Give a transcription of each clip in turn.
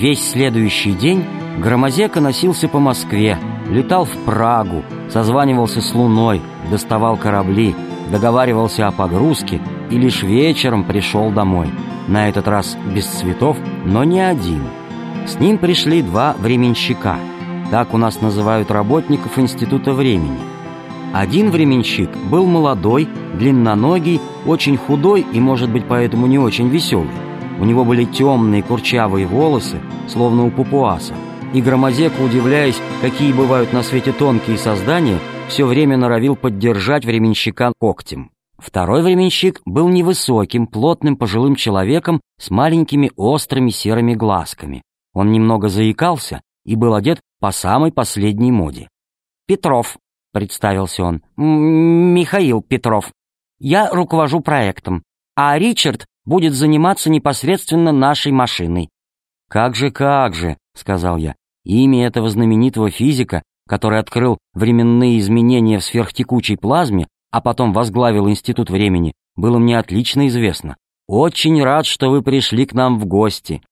Весь следующий день Громозека носился по Москве, летал в Прагу, созванивался с Луной, доставал корабли, договаривался о погрузке и лишь вечером пришел домой. На этот раз без цветов, но не один. С ним пришли 2 временщика. Так у нас называют работников Института времени. Один временщик был молодой, длинноногий, очень худой и, может быть, поэтому не очень веселый. У него были темные курчавые волосы, словно у папуаса. И Громозека, удивляясь, какие бывают на свете тонкие создания, все время норовил поддержать временщика когтем. Второй временщик был невысоким, плотным пожилым человеком с маленькими острыми серыми глазками. Он немного заикался и был одет по самой последней моде. «Петров», — представился он, — «Михаил Петров. Я руковожу проектом, а Ричард будет заниматься непосредственно нашей машиной». «Как же», — сказал я, — «имя этого знаменитого физика, который открыл временные изменения в сверхтекучей плазме, а потом возглавил Институт времени, было мне отлично известно. Очень рад, что вы пришли к нам в гости».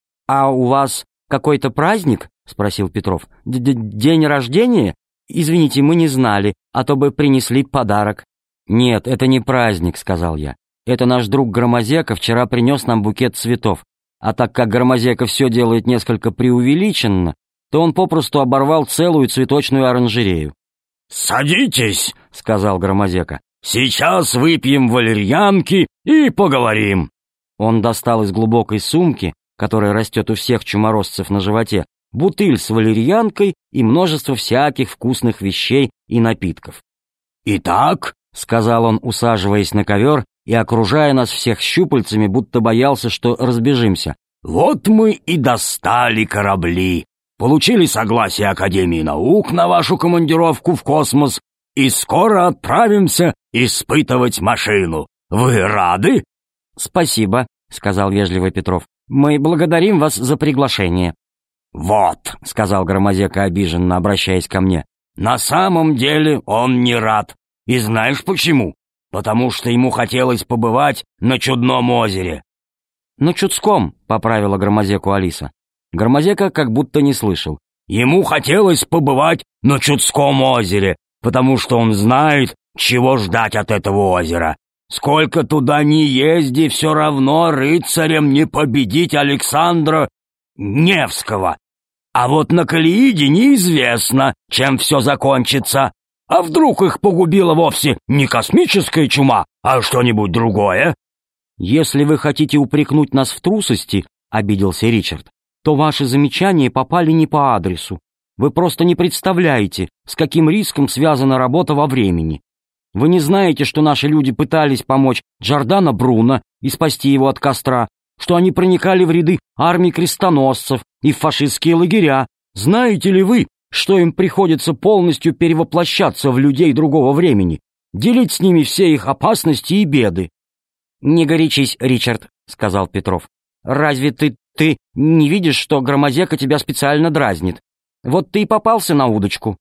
«А у вас какой-то праздник?» — спросил Петров. «День рождения? Извините, мы не знали, а то бы принесли подарок». «Нет, это не праздник», — сказал я. «Это наш друг Громозека вчера принес нам букет цветов. А так как Громозека все делает несколько преувеличенно, то он попросту оборвал целую цветочную оранжерею». «Садитесь», — сказал Громозека. «Сейчас выпьем валерьянки и поговорим». Он достал из глубокой сумки, которая растет у всех чуморозцев на животе, бутыль с валерьянкой и множество всяких вкусных вещей и напитков. «Итак», — сказал он, усаживаясь на ковер и окружая нас всех щупальцами, будто боялся, что разбежимся, «вот мы и достали корабли, получили согласие Академии наук на вашу командировку в космос и скоро отправимся испытывать машину. Вы рады?» «Спасибо», — сказал вежливо Петров. «Мы благодарим вас за приглашение». «Вот», — сказал Громозека обиженно, обращаясь ко мне, «на самом деле он не рад. И знаешь почему? Потому что ему хотелось побывать на Чудном озере». «На Чудском», — поправила Громозеку Алиса. Громозека как будто не слышал. «Ему хотелось побывать на Чудском озере, потому что он знает, чего ждать от этого озера. Сколько туда ни езди, все равно рыцарям не победить Александра Невского. А вот на Колеиде неизвестно, чем все закончится. А вдруг их погубила вовсе не космическая чума, а что-нибудь другое?» «Если вы хотите упрекнуть нас в трусости, — обиделся Ричард, — то ваши замечания попали не по адресу. Вы просто не представляете, с каким риском связана работа во времени. Вы не знаете, что наши люди пытались помочь Джордано Бруно и спасти его от костра, что они проникали в ряды армий крестоносцев и в фашистские лагеря. Знаете ли вы, что им приходится полностью перевоплощаться в людей другого времени, делить с ними все их опасности и беды?» «Не горячись, Ричард», — сказал Петров. «Разве ты не видишь, что Громозека тебя специально дразнит? Вот ты и попался на удочку».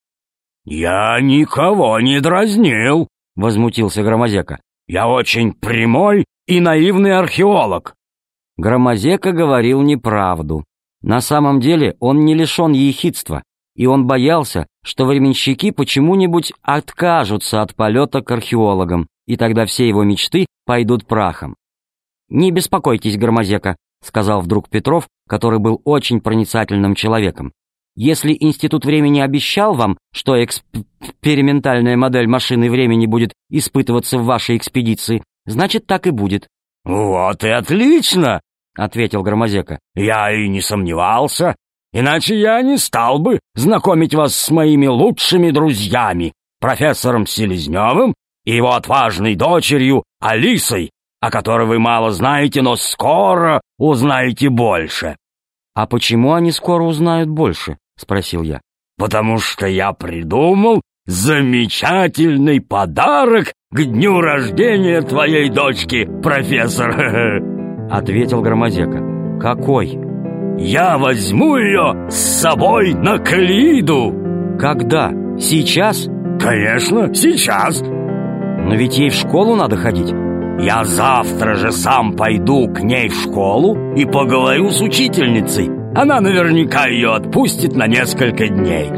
«Я никого не дразнил», — возмутился Громозека. «Я очень прямой и наивный археолог». Громозека говорил неправду. На самом деле он не лишен ехидства, и он боялся, что временщики почему-нибудь откажутся от полета к археологам, и тогда все его мечты пойдут прахом. «Не беспокойтесь, Громозека», — сказал вдруг Петров, который был очень проницательным человеком. «Если Институт времени обещал вам, что экспериментальная модель машины времени будет испытываться в вашей экспедиции, значит, так и будет». «Вот и отлично», — ответил Громозека. «Я и не сомневался, иначе я не стал бы знакомить вас с моими лучшими друзьями, профессором Селезневым и его отважной дочерью Алисой, о которой вы мало знаете, но скоро узнаете больше». «А почему они скоро узнают больше?» — спросил я. «Потому что я придумал замечательный подарок к дню рождения твоей дочки, профессор», — ответил Громозека. «Какой?» «Я возьму ее с собой на Колеиду». «Когда? Сейчас?» «Конечно, сейчас». «Но ведь ей в школу надо ходить». Я завтра же сам пойду к ней в школу и поговорю с учительницей. Она наверняка ее отпустит на несколько дней».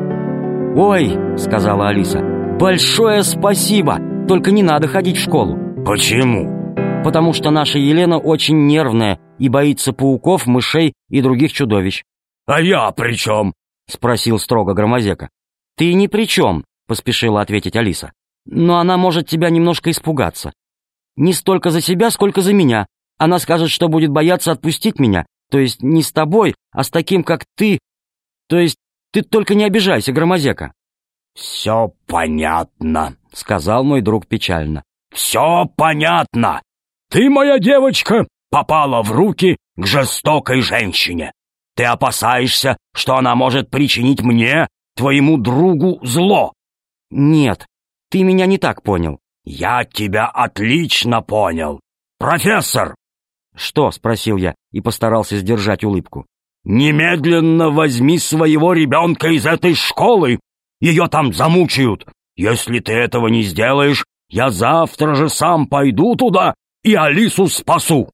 «Ой», — сказала Алиса, — «большое спасибо, только не надо ходить в школу». «Почему?» «Потому что наша Елена очень нервная и боится пауков, мышей и других чудовищ». «А я при чем?» — спросил строго Громозека. «Ты ни при чем», — поспешила ответить Алиса. «Но она может тебя немножко испугаться. Не столько за себя, сколько за меня. Она скажет, что будет бояться отпустить меня, то есть не с тобой, а с таким, как ты. То есть ты только не обижайся, Громозека». «Все понятно», — сказал мой друг печально. «Все понятно. Ты, моя девочка, попала в руки к жестокой женщине. Ты опасаешься, что она может причинить мне, твоему другу, зло». «Нет, ты меня не так понял». «Я тебя отлично понял. Профессор!» «Что?» — спросил я и постарался сдержать улыбку. «Немедленно возьми своего ребенка из этой школы. Ее там замучают. Если ты этого не сделаешь, я завтра же сам пойду туда и Алису спасу».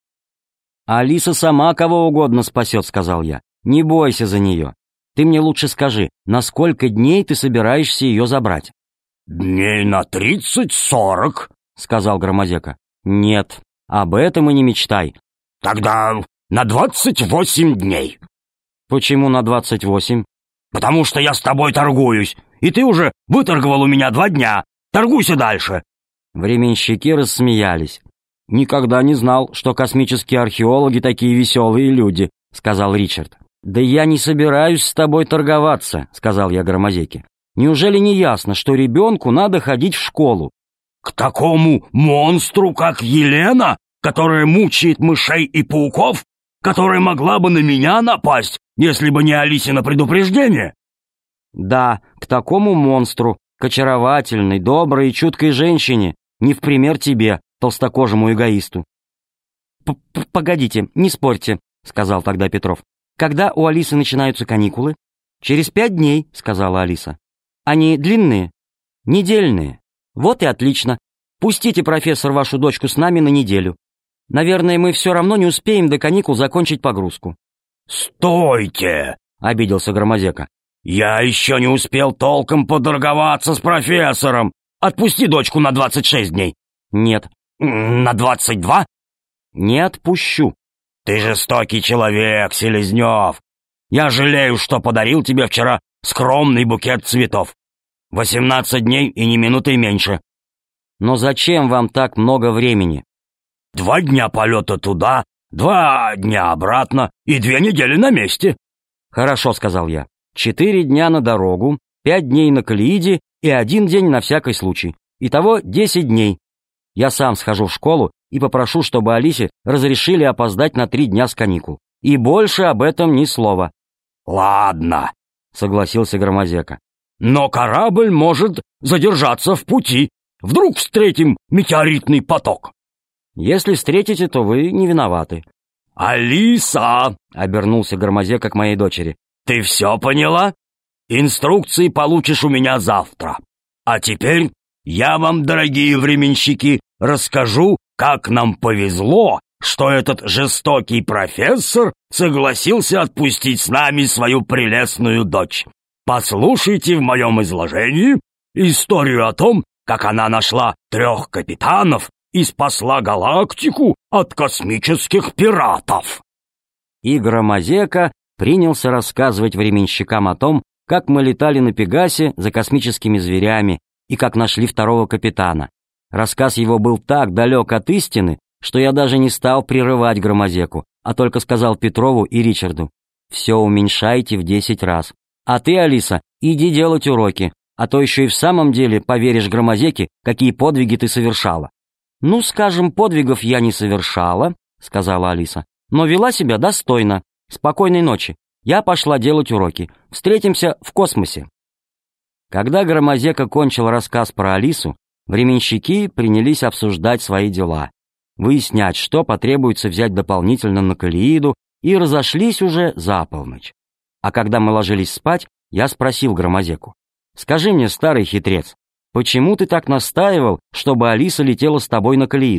«Алиса сама кого угодно спасет», — сказал я. «Не бойся за нее. Ты мне лучше скажи, на сколько дней ты собираешься ее забрать?» «Дней на 30-40», — сказал Громозека. «Нет, об этом и не мечтай». «Тогда на 28 дней». «Почему на 28?» «Потому что я с тобой торгуюсь, и ты уже выторговал у меня 2 дня. Торгуйся дальше». Временщики рассмеялись. «Никогда не знал, что космические археологи такие веселые люди», — сказал Ричард. «Да я не собираюсь с тобой торговаться», — сказал я Громозеке. «Неужели не ясно, что ребенку надо ходить в школу?» «К такому монстру, как Елена, которая мучает мышей и пауков, которая могла бы на меня напасть, если бы не Алисина предупреждение?» «Да, к такому монстру, к очаровательной, доброй и чуткой женщине, не в пример тебе, толстокожему эгоисту». «Погодите, не спорьте», — сказал тогда Петров. «Когда у Алисы начинаются каникулы?» «Через 5 дней», — сказала Алиса. «Они длинные?» «Недельные». «Вот и отлично. Пустите, профессор, вашу дочку с нами на неделю. Наверное, мы все равно не успеем до каникул закончить погрузку». «Стойте!» — обиделся Громозека. «Я еще не успел толком поторговаться с профессором. Отпусти дочку на 26 дней». «Нет». «На 22?» «Не отпущу». «Ты жестокий человек, Селезнев. Я жалею, что подарил тебе вчера скромный букет цветов. 18 дней и ни минуты меньше». «Но зачем вам так много времени?» 2 дня полета туда, 2 дня обратно и 2 недели на месте». «Хорошо», — сказал я. 4 дня на дорогу, 5 дней на Калеиде и 1 день на всякий случай. Итого 10 дней. Я сам схожу в школу и попрошу, чтобы Алисе разрешили опоздать на 3 дня с каникул. И больше об этом ни слова». «Ладно», — согласился Громозека. «Но корабль может задержаться в пути. Вдруг встретим метеоритный поток». «Если встретите, то вы не виноваты». «Алиса!» — обернулся Громозека к моей дочери. «Ты все поняла? Инструкции получишь у меня завтра. А теперь я вам, дорогие временщики, расскажу, как нам повезло, что этот жестокий профессор согласился отпустить с нами свою прелестную дочь. Послушайте в моем изложении историю о том, как она нашла 3 капитанов и спасла галактику от космических пиратов». И Громозека принялся рассказывать временщикам о том, как мы летали на Пегасе за космическими зверями и как нашли 2-го капитана. Рассказ его был так далек от истины, что я даже не стал прерывать Громозеку, а только сказал Петрову и Ричарду: «Все уменьшайте в 10 раз. А ты, Алиса, иди делать уроки, а то еще и в самом деле поверишь Громозеке, какие подвиги ты совершала». «Ну, скажем, подвигов я не совершала», — сказала Алиса, «но вела себя достойно. Спокойной ночи. Я пошла делать уроки. Встретимся в космосе». Когда Громозека кончил рассказ про Алису, временщики принялись обсуждать свои дела, выяснять, что потребуется взять дополнительно на Калеиду, и разошлись уже за полночь. А когда мы ложились спать, я спросил Громозеку: «Скажи мне, старый хитрец, почему ты так настаивал, чтобы Алиса летела с тобой на Калеиду?»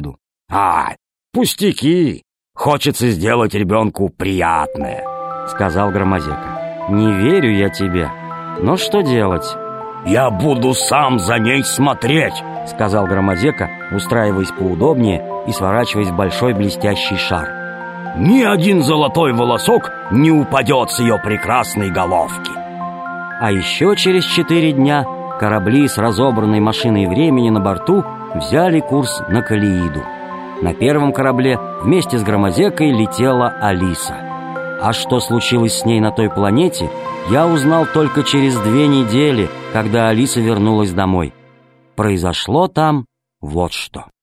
«Ай, пустяки! Хочется сделать ребенку приятное», — сказал Громозека. «Не верю я тебе. Но что делать?» «Я буду сам за ней смотреть», — сказал Громозека, устраиваясь поудобнее и сворачиваясь в большой блестящий шар. «Ни один золотой волосок не упадет с ее прекрасной головки». А еще через 4 дня корабли с разобранной машиной времени на борту взяли курс на Колеиду. На первом корабле вместе с Громозекой летела Алиса. А что случилось с ней на той планете, я узнал только через 2 недели, когда Алиса вернулась домой. Произошло там вот что.